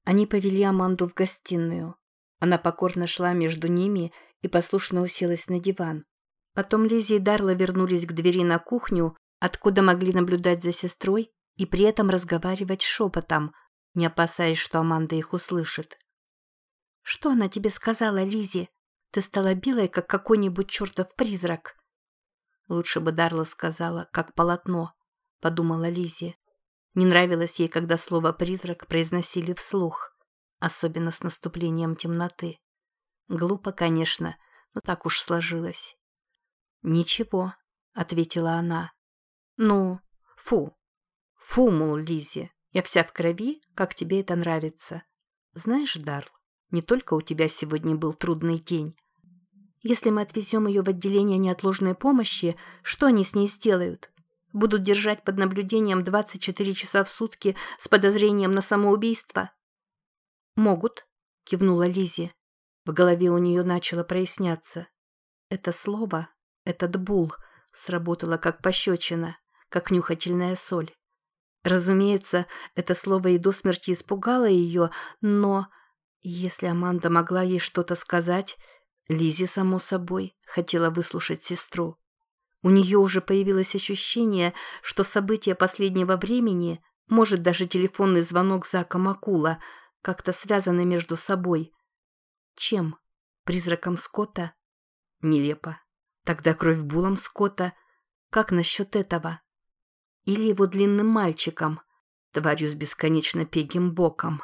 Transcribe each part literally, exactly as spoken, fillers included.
Они повели Аманду в гостиную. Она покорно шла между ними и послушно уселась на диван. Потом Лиззи и Дарла вернулись к двери на кухню, откуда могли наблюдать за сестрой и при этом разговаривать шепотом, не опасаясь, что Аманда их услышит. «Что она тебе сказала, Лиззи? Ты стала белой, как какой-нибудь чертов призрак». «Лучше бы Дарла сказала, как полотно», — подумала Лиззи. Не нравилось ей, когда слово «призрак» произносили вслух, особенно с наступлением темноты. Глупо, конечно, но так уж сложилось. «Ничего», — ответила она. «Ну, фу. Фу, мол, Лиззи, я вся в крови, как тебе это нравится. Знаешь, Дарл, не только у тебя сегодня был трудный день. Если мы отвезем ее в отделение неотложной помощи, что они с ней сделают? Будут держать под наблюдением двадцать четыре часа в сутки с подозрением на самоубийство?» «Могут», — кивнула Лиззи. В голове у нее начало проясняться. Это слово, этот бул, сработало как пощечина, как нюхательная соль. Разумеется, это слово и до смерти испугало ее, но если Аманда могла ей что-то сказать, Лиззи, само собой, хотела выслушать сестру. У нее уже появилось ощущение, что события последнего времени, может, даже телефонный звонок Зака Маккула, как-то связаны между собой. Чем? Призраком Скотта? Нелепо. Тогда кровь Булом Скотта. Как насчет этого? Или его длинным мальчиком, тварью с бесконечно пегим боком?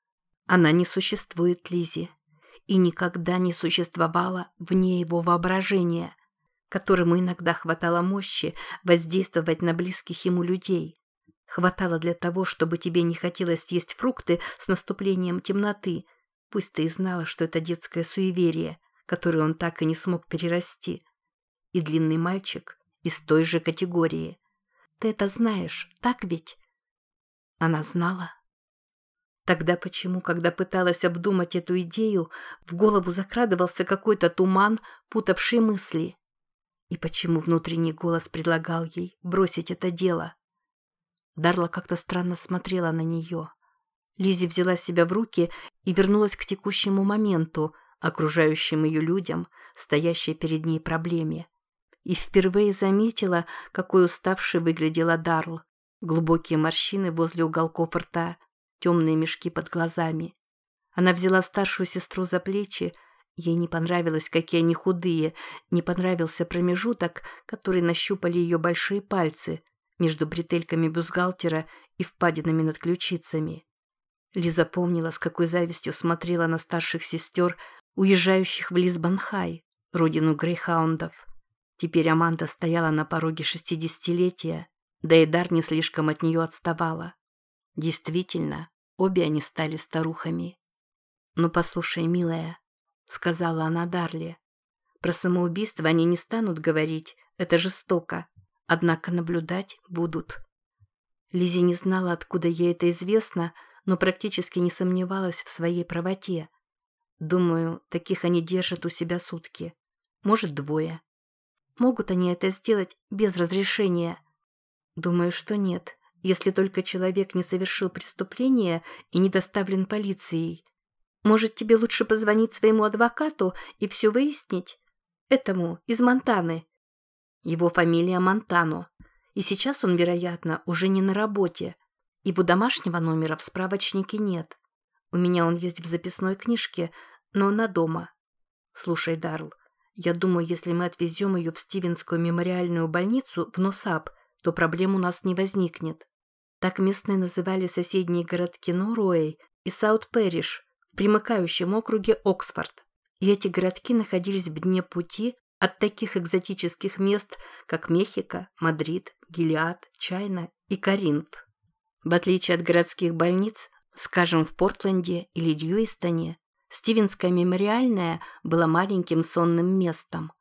Она не существует, Лиззи, и никогда не существовала вне его воображения, которому иногда хватало мощи воздействовать на близких ему людей. Хватало для того, чтобы тебе не хотелось есть фрукты с наступлением темноты, пусть ты и знала, что это детское суеверие, которое он так и не смог перерасти. И длинный мальчик из той же категории. Ты это знаешь, так ведь? Она знала. Тогда почему, когда пыталась обдумать эту идею, в голову закрадывался какой-то туман, путавший мысли? И почему внутренний голос предлагал ей бросить это дело? Дарла как-то странно смотрела на нее. Лиззи взяла себя в руки и вернулась к текущему моменту, окружающим ее людям, стоящей перед ней проблеме. И впервые заметила, какой уставшей выглядела Дарл. Глубокие морщины возле уголков рта, темные мешки под глазами. Она взяла старшую сестру за плечи. Ей не понравилось, какие они худые, не понравился промежуток, который нащупали ее большие пальцы между бретельками бюстгальтера и впадинами над ключицами. Лиза помнила, с какой завистью смотрела на старших сестер, уезжающих в Лисбон-Хай, родину грейхаундов. Теперь Аманда стояла на пороге шестидесятилетия, да и Дар не слишком от нее отставала. Действительно, обе они стали старухами. «Ну, послушай, милая», — сказала она Дарле, — «про самоубийство они не станут говорить, это жестоко, однако наблюдать будут». Лиззи не знала, откуда ей это известно, но практически не сомневалась в своей правоте. Думаю, таких они держат у себя сутки. Может, двое. Могут они это сделать без разрешения? Думаю, что нет, если только человек не совершил преступление и не доставлен полицией. Может, тебе лучше позвонить своему адвокату и все выяснить? Этому, из Монтаны. Его фамилия Монтано. И сейчас он, вероятно, уже не на работе. Его домашнего номера в справочнике нет. У меня он есть в записной книжке, но она дома. Слушай, Дарл, я думаю, если мы отвезем ее в Стивенскую мемориальную больницу в Носап, то проблем у нас не возникнет. Так местные называли соседние городки Норуэй и Саут-Пэриш в примыкающем округе Оксфорд. И эти городки находились в дне пути от таких экзотических мест, как Мехико, Мадрид, Гилеад, Чайна и Коринф. В отличие от городских больниц, скажем, в Портленде или Льюистоне, Стивенская мемориальная была маленьким сонным местом.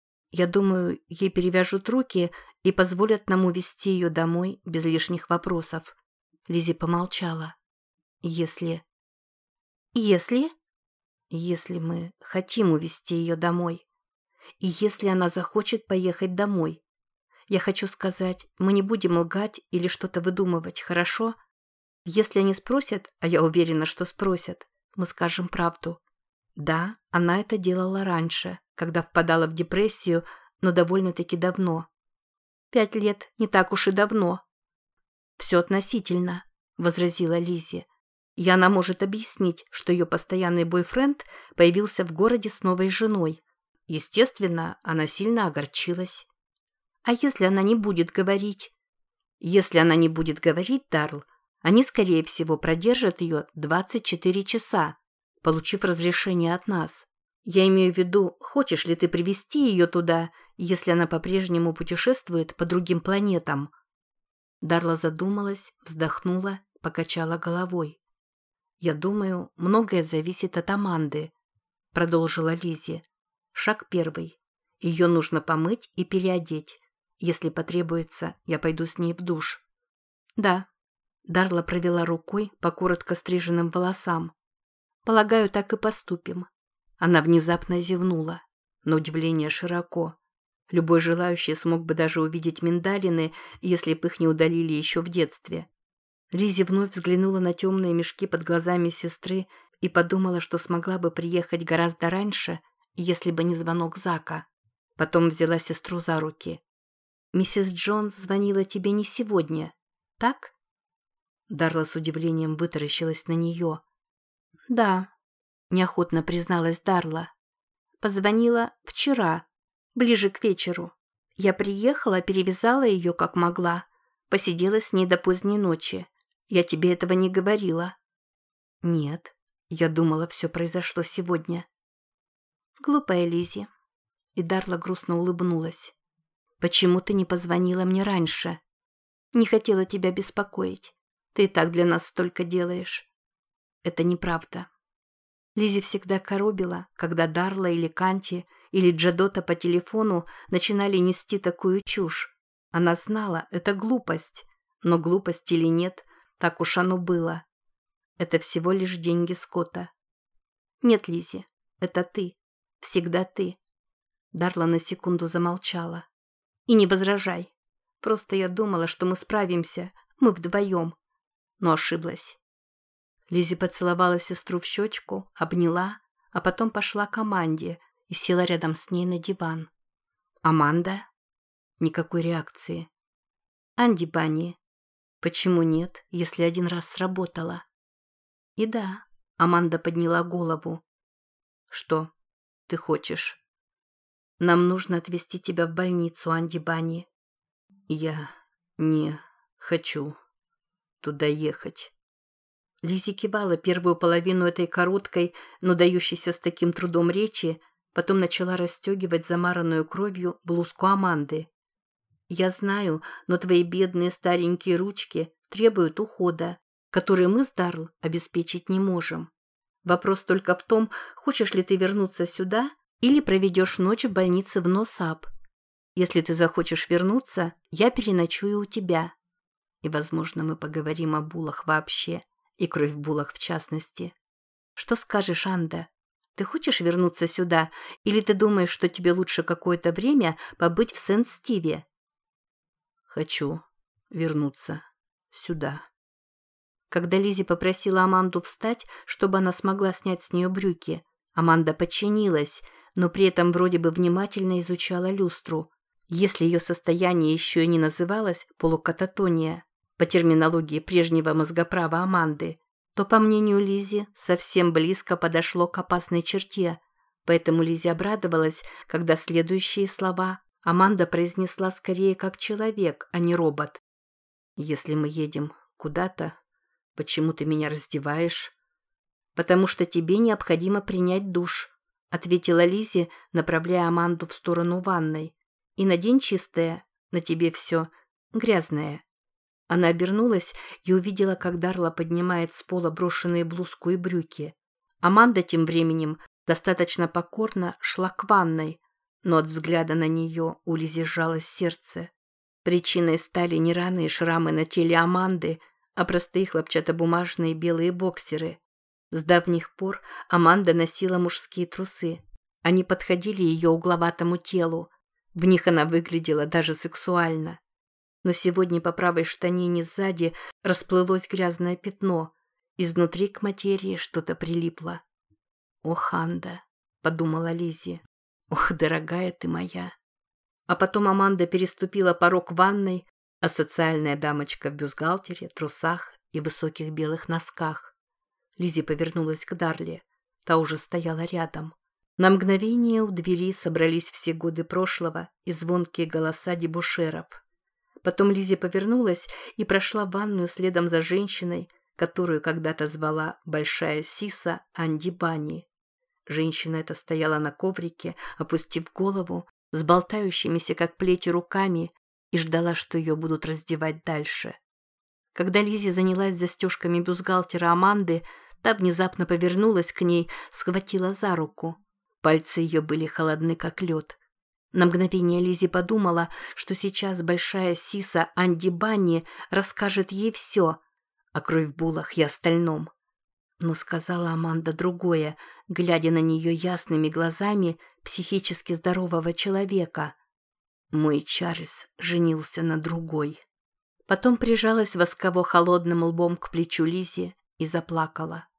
Я думаю, ей перевяжут руки и позволят нам увезти ее домой без лишних вопросов. Лиззи помолчала. Если... Если? Если мы хотим увезти ее домой. И если она захочет поехать домой. Я хочу сказать, мы не будем лгать или что-то выдумывать, хорошо? Если они спросят, а я уверена, что спросят, мы скажем правду. Да, она это делала раньше, когда впадала в депрессию, но довольно-таки давно. Пять лет не так уж и давно. «Все относительно», — возразила Лиззи. И она может объяснить, что ее постоянный бойфренд появился в городе с новой женой. Естественно, она сильно огорчилась. А если она не будет говорить? Если она не будет говорить, Дарл, они, скорее всего, продержат ее двадцать четыре часа, получив разрешение от нас. Я имею в виду, хочешь ли ты привезти ее туда, если она по-прежнему путешествует по другим планетам?» Дарла задумалась, вздохнула, покачала головой. «Я думаю, многое зависит от Аманды», — продолжила Лиззи. «Шаг первый. Ее нужно помыть и переодеть. Если потребуется, я пойду с ней в душ». «Да». Дарла провела рукой по коротко стриженным волосам. «Полагаю, так и поступим». Она внезапно зевнула, на удивление широко. Любой желающий смог бы даже увидеть миндалины, если бы их не удалили еще в детстве. Лиззи вновь взглянула на темные мешки под глазами сестры и подумала, что смогла бы приехать гораздо раньше, если бы не звонок Зака. Потом взяла сестру за руки. «Миссис Джонс звонила тебе не сегодня, так?» Дарла с удивлением вытаращилась на нее. «Да», — неохотно призналась Дарла. «Позвонила вчера, ближе к вечеру. Я приехала, перевязала ее как могла. Посидела с ней до поздней ночи. Я тебе этого не говорила». «Нет, я думала, все произошло сегодня». «Глупая Лиззи». И Дарла грустно улыбнулась. «Почему ты не позвонила мне раньше?» «Не хотела тебя беспокоить. Ты и так для нас столько делаешь». «Это неправда». Лиззи всегда коробила, когда Дарла или Канти или Джадота по телефону начинали нести такую чушь. Она знала, это глупость, но глупость или нет, так уж оно было. Это всего лишь деньги Скотта. «Нет, Лиззи, это ты. Всегда ты». Дарла на секунду замолчала. «И не возражай. Просто я думала, что мы справимся, мы вдвоем. Но ошиблась». Лиззи поцеловала сестру в щечку, обняла, а потом пошла к Аманде и села рядом с ней на диван. «Аманда?» Никакой реакции. «Анди Банни». «Почему нет, если один раз сработало?» «И да», Аманда подняла голову. «Что ты хочешь?» «Нам нужно отвезти тебя в больницу, Анди Банни». «Я не хочу туда ехать». Лиззи кивала первую половину этой короткой, но дающейся с таким трудом речи, потом начала расстегивать замаранную кровью блузку Аманды. «Я знаю, но твои бедные старенькие ручки требуют ухода, который мы с Дарл обеспечить не можем. Вопрос только в том, хочешь ли ты вернуться сюда или проведешь ночь в больнице в Носап. Если ты захочешь вернуться, я переночую у тебя. И, возможно, мы поговорим о булах вообще. И кровь в булах в частности. Что скажешь, Анда? Ты хочешь вернуться сюда, или ты думаешь, что тебе лучше какое-то время побыть в Сент-Стиве?» «Хочу вернуться сюда». Когда Лиззи попросила Аманду встать, чтобы она смогла снять с нее брюки, Аманда подчинилась, но при этом вроде бы внимательно изучала люстру. Если ее состояние еще и не называлось полукататония, по терминологии прежнего мозгоправа Аманды, то, по мнению Лиззи, совсем близко подошло к опасной черте, поэтому Лиззи обрадовалась, когда следующие слова Аманда произнесла скорее как человек, а не робот. «Если мы едем куда-то, почему ты меня раздеваешь?» «Потому что тебе необходимо принять душ», ответила Лиззи, направляя Аманду в сторону ванной. «И надень чистое, на тебе все грязное». Она обернулась и увидела, как Дарла поднимает с пола брошенные блузку и брюки. Аманда тем временем достаточно покорно шла к ванной, но от взгляда на нее у Лиззи сжалось сердце. Причиной стали не раны и шрамы на теле Аманды, а простые хлопчатобумажные белые боксеры. С давних пор Аманда носила мужские трусы. Они подходили ее угловатому телу. В них она выглядела даже сексуально. но сегодня по правой штанине сзади расплылось грязное пятно. Изнутри к материи что-то прилипло. «Ох, Анда», — подумала Лиззи, — «ох, дорогая ты моя». А потом Аманда переступила порог ванной, а социальная дамочка в бюстгальтере, трусах и высоких белых носках. Лиззи повернулась к Дарли. Та уже стояла рядом. На мгновение у двери собрались все годы прошлого и звонкие голоса дебоширов. Потом Лиззи повернулась и прошла в ванную следом за женщиной, которую когда-то звала Большая Сиса Анди Бани. Женщина эта стояла на коврике, опустив голову, с болтающимися как плети руками, и ждала, что ее будут раздевать дальше. Когда Лиззи занялась застежками бюстгальтера Аманды, та внезапно повернулась к ней, схватила за руку. Пальцы ее были холодны, как лед. На мгновение Лиззи подумала, что сейчас большая сиса Анди Банни расскажет ей все о кровь-булах и остальном. Но сказала Аманда другое, глядя на нее ясными глазами психически здорового человека. «Мой Чарльз женился на другой». Потом прижалась восково-холодным лбом к плечу Лиззи и заплакала.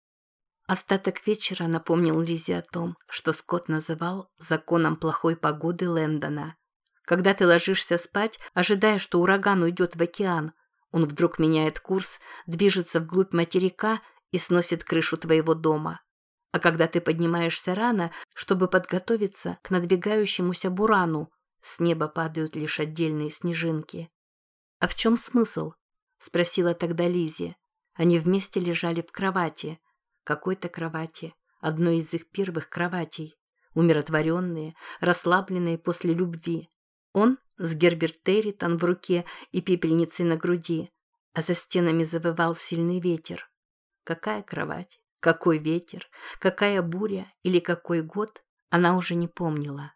Остаток вечера напомнил Лиззи о том, что Скотт называл законом плохой погоды Лэндона. Когда ты ложишься спать, ожидая, что ураган уйдет в океан, он вдруг меняет курс, движется вглубь материка и сносит крышу твоего дома. А когда ты поднимаешься рано, чтобы подготовиться к надвигающемуся бурану, с неба падают лишь отдельные снежинки. «А в чем смысл?» – спросила тогда Лиззи. Они вместе лежали в кровати. Какой-то кровати, одной из их первых кроватей. Умиротворенные, расслабленные после любви. Он с Герберт Территон в руке и пепельницей на груди, а за стенами завывал сильный ветер. Какая кровать, какой ветер, какая буря или какой год, она уже не помнила.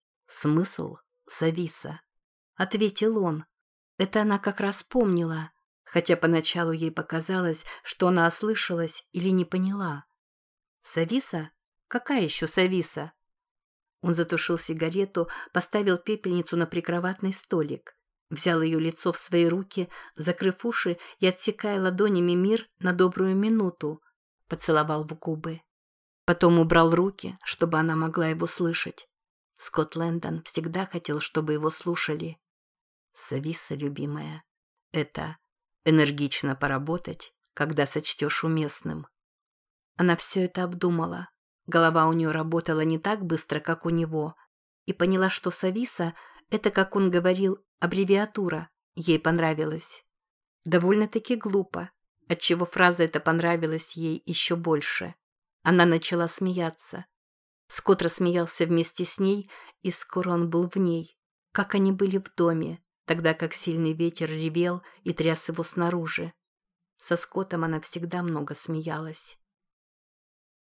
«Смысл Сависа», — ответил он. Это она как раз помнила, хотя поначалу ей показалось, что она ослышалась или не поняла. «Сависа? Какая еще Сависа?» Он затушил сигарету, поставил пепельницу на прикроватный столик, взял ее лицо в свои руки, закрыв уши и отсекая ладонями мир на добрую минуту, поцеловал в губы. Потом убрал руки, чтобы она могла его слышать. Скотт Лэндон всегда хотел, чтобы его слушали. «Сависа, любимая, это энергично поработать, когда сочтешь уместным». Она все это обдумала. Голова у нее работала не так быстро, как у него, и поняла, что Сависа – это, как он говорил, аббревиатура. Ей понравилось. Довольно-таки глупо, отчего фраза эта понравилась ей еще больше. Она начала смеяться. Скотт рассмеялся вместе с ней, и скоро он был в ней, как они были в доме, тогда как сильный ветер ревел и тряс его снаружи. Со Скоттом она всегда много смеялась.